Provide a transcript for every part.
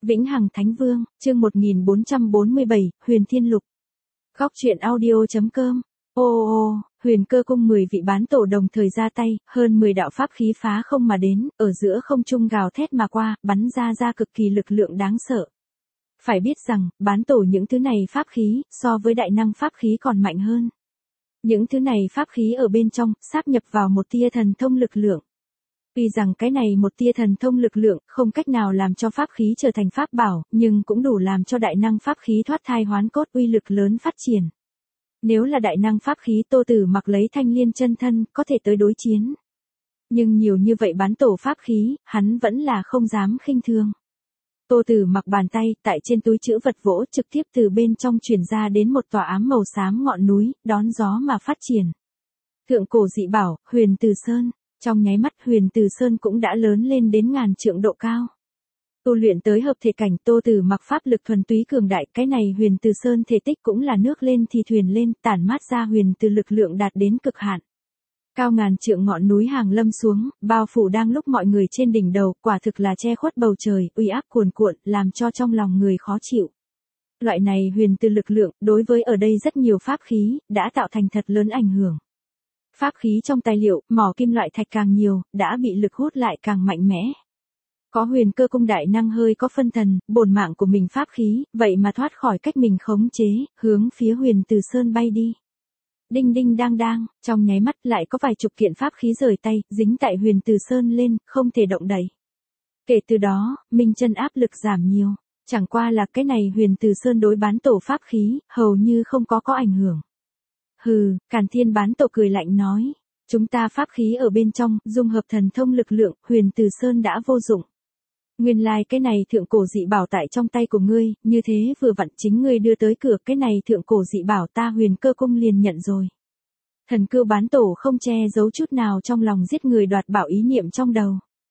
Vĩnh Hằng Thánh Vương, chương 1447, Huyền Thiên Lục. Góc truyện audio.com. Huyền Cơ Cung 10 vị bán tổ đồng thời ra tay, hơn 10 đạo pháp khí phá không mà đến, ở giữa không trung gào thét mà qua, bắn ra cực kỳ lực lượng đáng sợ. Phải biết rằng, bán tổ những thứ này pháp khí, so với đại năng pháp khí còn mạnh hơn. Những thứ này pháp khí ở bên trong, sáp nhập vào một tia thần thông lực lượng. Tuy rằng cái này một tia thần thông lực lượng không cách nào làm cho pháp khí trở thành pháp bảo, nhưng cũng đủ làm cho đại năng pháp khí thoát thai hoán cốt uy lực lớn phát triển. Nếu là đại năng pháp khí Tô Tử Mặc lấy Thanh Liên chân thân, có thể tới đối chiến. Nhưng nhiều như vậy bán tổ pháp khí, hắn vẫn là không dám khinh thường. Tô Tử Mặc bàn tay, tại trên túi trữ vật vỗ trực tiếp từ bên trong truyền ra đến một tòa ám màu xám ngọn núi, đón gió mà phát triển. Thượng cổ dị bảo, Huyền Từ Sơn. Trong nháy mắt Huyền Từ Sơn cũng đã lớn lên đến ngàn trượng độ cao. Tu luyện tới hợp thể cảnh, Tô Tử Mặc pháp lực thuần túy cường đại, cái này Huyền Từ Sơn thể tích cũng là nước lên thì thuyền lên, tản mát ra huyền từ lực lượng đạt đến cực hạn. Cao ngàn trượng ngọn núi hàng lâm xuống, bao phủ đang lúc mọi người trên đỉnh đầu, quả thực là che khuất bầu trời, uy áp cuồn cuộn, làm cho trong lòng người khó chịu. Loại này huyền từ lực lượng, đối với ở đây rất nhiều pháp khí, đã tạo thành thật lớn ảnh hưởng. Pháp khí trong tài liệu, mỏ kim loại thạch càng nhiều, đã bị lực hút lại càng mạnh mẽ. Có Huyền Cơ Cung đại năng hơi có phân thần, bổn mạng của mình pháp khí, vậy mà thoát khỏi cách mình khống chế, hướng phía Huyền Từ Sơn bay đi. Đinh đinh đang đang, trong nháy mắt lại có vài chục kiện pháp khí rời tay, dính tại Huyền Từ Sơn lên, không thể động đậy. Kể từ đó, minh chân áp lực giảm nhiều, chẳng qua là cái này Huyền Từ Sơn đối bán tổ pháp khí, hầu như không có ảnh hưởng. Hừ, Càn Thiên bán tổ cười lạnh nói, chúng ta pháp khí ở bên trong, dung hợp thần thông lực lượng, Huyền Từ Sơn đã vô dụng. Nguyên lai cái này thượng cổ dị bảo tại trong tay của ngươi, như thế vừa vặn chính ngươi đưa tới cửa, cái này thượng cổ dị bảo ta Huyền Cơ Cung liền nhận rồi. Thần Cưu bán tổ không che giấu chút nào trong lòng giết người đoạt bảo ý niệm trong đầu.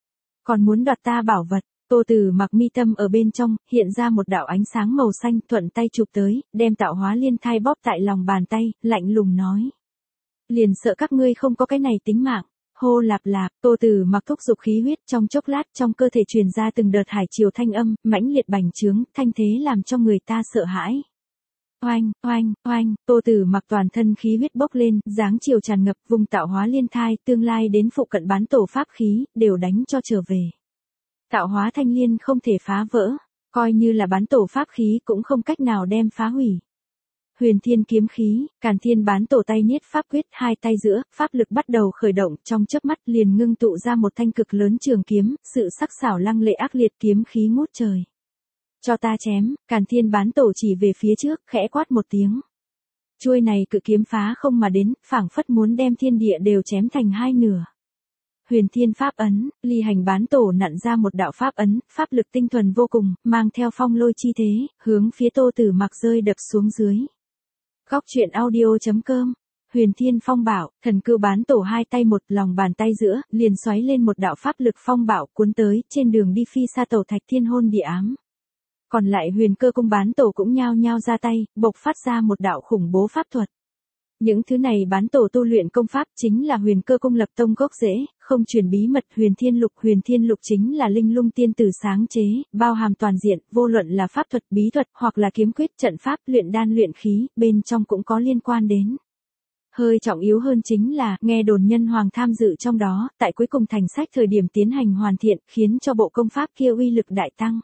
Còn muốn đoạt ta bảo vật. Tô Tử Mặc mi tâm ở bên trong, hiện ra một đạo ánh sáng màu xanh, thuận tay chụp tới, đem tạo hóa liên thai bóp tại lòng bàn tay, lạnh lùng nói. Liền sợ các ngươi không có cái này tính mạng. Hô lạp lạp, Tô Tử Mặc thúc giục khí huyết, trong chốc lát trong cơ thể truyền ra từng đợt hải triều thanh âm, mãnh liệt bành trướng, thanh thế làm cho người ta sợ hãi. Oanh, oanh, oanh, Tô Tử Mặc toàn thân khí huyết bốc lên, dáng chiều tràn ngập, vùng tạo hóa liên thai, tương lai đến phụ cận bán tổ pháp khí, đều đánh cho trở về. Tạo hóa thanh liên không thể phá vỡ, coi như là bán tổ pháp khí cũng không cách nào đem phá hủy. Huyền Thiên kiếm khí, Càn Thiên bán tổ tay niết pháp quyết, hai tay giữa, pháp lực bắt đầu khởi động, trong chớp mắt liền ngưng tụ ra một thanh cực lớn trường kiếm, sự sắc sảo lăng lệ ác liệt kiếm khí ngút trời. Cho ta chém, Càn Thiên bán tổ chỉ về phía trước, khẽ quát một tiếng. Chuôi này cự kiếm phá không mà đến, phảng phất muốn đem thiên địa đều chém thành hai nửa. Huyền Thiên pháp ấn, Ly Hành bán tổ nặn ra một đạo pháp ấn, pháp lực tinh thuần vô cùng, mang theo phong lôi chi thế, hướng phía Tô Tử Mặc rơi đập xuống dưới. Góc truyện audio.com. Huyền Thiên phong bảo, Thần Cưu bán tổ hai tay một lòng bàn tay giữa, liền xoáy lên một đạo pháp lực phong bảo cuốn tới, trên đường đi phi sa tẩu thạch thiên hôn địa ám. Còn lại Huyền Cơ Cung bán tổ cũng nhao nhao ra tay, bộc phát ra một đạo khủng bố pháp thuật. Những thứ này bán tổ tu luyện công pháp chính là Huyền Cơ Cung lập tông gốc rễ, không truyền bí mật. Huyền Thiên Lục chính là linh lung tiên tử sáng chế, bao hàm toàn diện, vô luận là pháp thuật, bí thuật, hoặc là kiếm quyết, trận pháp, luyện đan luyện khí, bên trong cũng có liên quan đến. Hơi trọng yếu hơn chính là, nghe đồn Nhân Hoàng tham dự trong đó, tại cuối cùng thành sách thời điểm tiến hành hoàn thiện, khiến cho bộ công pháp kia uy lực đại tăng.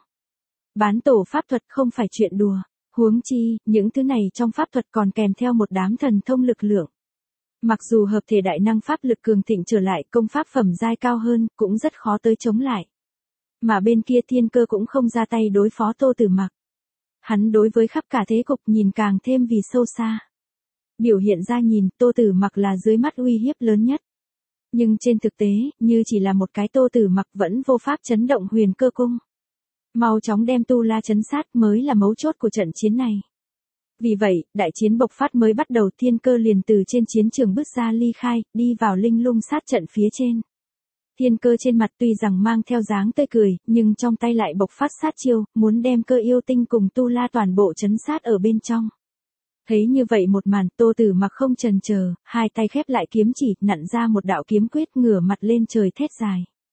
Bán tổ pháp thuật không phải chuyện đùa. Huống chi, những thứ này trong pháp thuật còn kèm theo một đám thần thông lực lượng. Mặc dù hợp thể đại năng pháp lực cường thịnh trở lại, công pháp phẩm giai cao hơn, cũng rất khó tới chống lại. Mà bên kia Thiên Cơ cũng không ra tay đối phó Tô Tử Mặc. Hắn đối với khắp cả thế cục nhìn càng thêm vì sâu xa. Biểu hiện ra nhìn, Tô Tử Mặc là dưới mắt uy hiếp lớn nhất. Nhưng trên thực tế, như chỉ là một cái Tô Tử Mặc vẫn vô pháp chấn động Huyền Cơ Cung. Mau chóng đem Tu La trấn sát mới là mấu chốt của trận chiến này. Vì vậy, đại chiến bộc phát mới bắt đầu, Thiên Cơ liền từ trên chiến trường bước ra ly khai, đi vào linh lung sát trận phía trên. Thiên Cơ trên mặt tuy rằng mang theo dáng tươi cười, nhưng trong tay lại bộc phát sát chiêu, muốn đem Cơ yêu tinh cùng Tu La toàn bộ trấn sát ở bên trong. Thấy như vậy một màn, Tô Tử Mặc không chần chờ, hai tay khép lại kiếm chỉ, nặn ra một đạo kiếm quyết, ngửa mặt lên trời thét dài.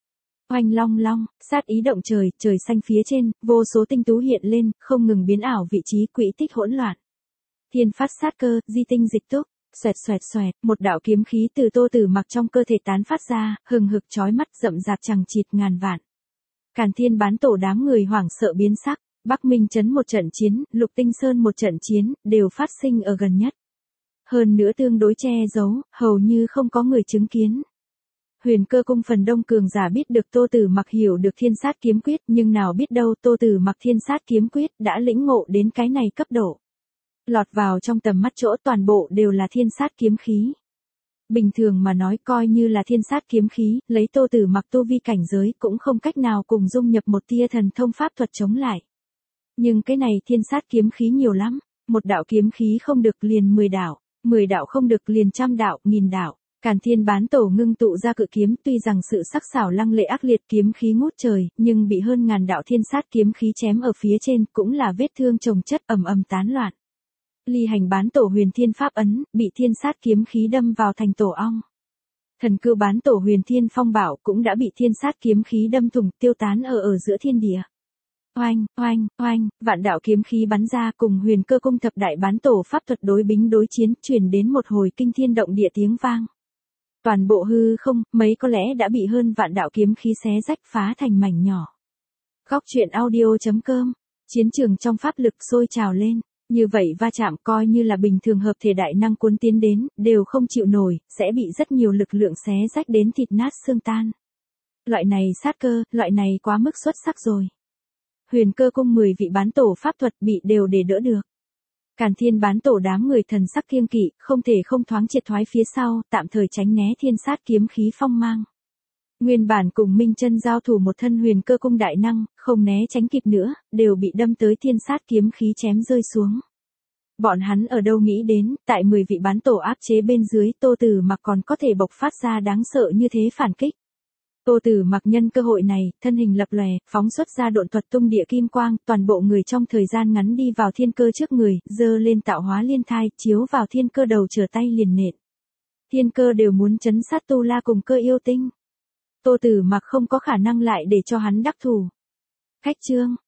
Oanh long long, sát ý động trời, trời xanh phía trên, vô số tinh tú hiện lên, không ngừng biến ảo vị trí quỹ tích hỗn loạn. Thiên phát sát cơ, di tinh dịch túc, xoẹt xoẹt xoẹt, một đạo kiếm khí từ Tô Tử Mặc trong cơ thể tán phát ra, hừng hực chói mắt rậm rạp chằng chịt ngàn vạn. Càn Thiên bán tổ đám người hoảng sợ biến sắc, Bắc Minh trấn một trận chiến, Lục Tinh Sơn một trận chiến, đều phát sinh ở gần nhất. Hơn nữa tương đối che giấu, hầu như không có người chứng kiến. Huyền Cơ cung phần đông cường giả biết được Tô Tử Mặc hiểu được Thiên Sát kiếm quyết, nhưng nào biết đâu Tô Tử Mặc Thiên Sát kiếm quyết đã lĩnh ngộ đến cái này cấp độ. Lọt vào trong tầm mắt chỗ toàn bộ đều là Thiên Sát kiếm khí. Bình thường mà nói coi như là Thiên Sát kiếm khí, lấy Tô Tử Mặc tu vi cảnh giới cũng không cách nào cùng dung nhập một tia thần thông pháp thuật chống lại. Nhưng cái này Thiên Sát kiếm khí nhiều lắm, một đạo kiếm khí không được liền 10 đạo, 10 đạo không được liền trăm đạo, nghìn đạo. Càn Thiên bán tổ ngưng tụ ra cự kiếm, tuy rằng sự sắc sảo lăng lệ ác liệt kiếm khí ngút trời, nhưng bị hơn ngàn đạo Thiên Sát kiếm khí chém ở phía trên, cũng là vết thương chồng chất ầm ầm tán loạn. Ly Hành bán tổ Huyền Thiên pháp ấn, bị Thiên Sát kiếm khí đâm vào thành tổ ong. Thần Cưu bán tổ Huyền Thiên phong bảo cũng đã bị Thiên Sát kiếm khí đâm thủng, tiêu tán ở giữa thiên địa. Oanh, oanh, oanh, vạn đạo kiếm khí bắn ra, cùng Huyền Cơ cung thập đại bán tổ pháp thuật đối bính đối chiến, truyền đến một hồi kinh thiên động địa tiếng vang. Toàn bộ hư không, mấy có lẽ đã bị hơn vạn đạo kiếm khí xé rách phá thành mảnh nhỏ. Góc truyện audio.com, chiến trường trong pháp lực sôi trào lên, như vậy va chạm coi như là bình thường hợp thể đại năng cuốn tiến đến, đều không chịu nổi, sẽ bị rất nhiều lực lượng xé rách đến thịt nát xương tan. Loại này sát cơ, loại này quá mức xuất sắc rồi. Huyền Cơ cung 10 vị bán tổ pháp thuật bị đều để đỡ được. Càn Thiên bán tổ đám người thần sắc kiêng kỵ, không thể không thoáng triệt thoái phía sau, tạm thời tránh né Thiên Sát kiếm khí phong mang. Nguyên bản cùng Minh Chân giao thủ một thân Huyền Cơ cung đại năng, không né tránh kịp nữa, đều bị đâm tới Thiên Sát kiếm khí chém rơi xuống. Bọn hắn ở đâu nghĩ đến, tại 10 vị bán tổ áp chế bên dưới, Tô Tử Mặc còn có thể bộc phát ra đáng sợ như thế phản kích. Tô Tử Mặc nhân cơ hội này, thân hình lập lòe, phóng xuất ra độn thuật tung địa kim quang, toàn bộ người trong thời gian ngắn đi vào Thiên Cơ trước người, giơ lên tạo hóa liên thai, chiếu vào Thiên Cơ đầu trở tay liền nện. Thiên Cơ đều muốn trấn sát Tu La cùng Cơ yêu tinh. Tô Tử Mặc không có khả năng lại để cho hắn đắc thủ. Khách trương,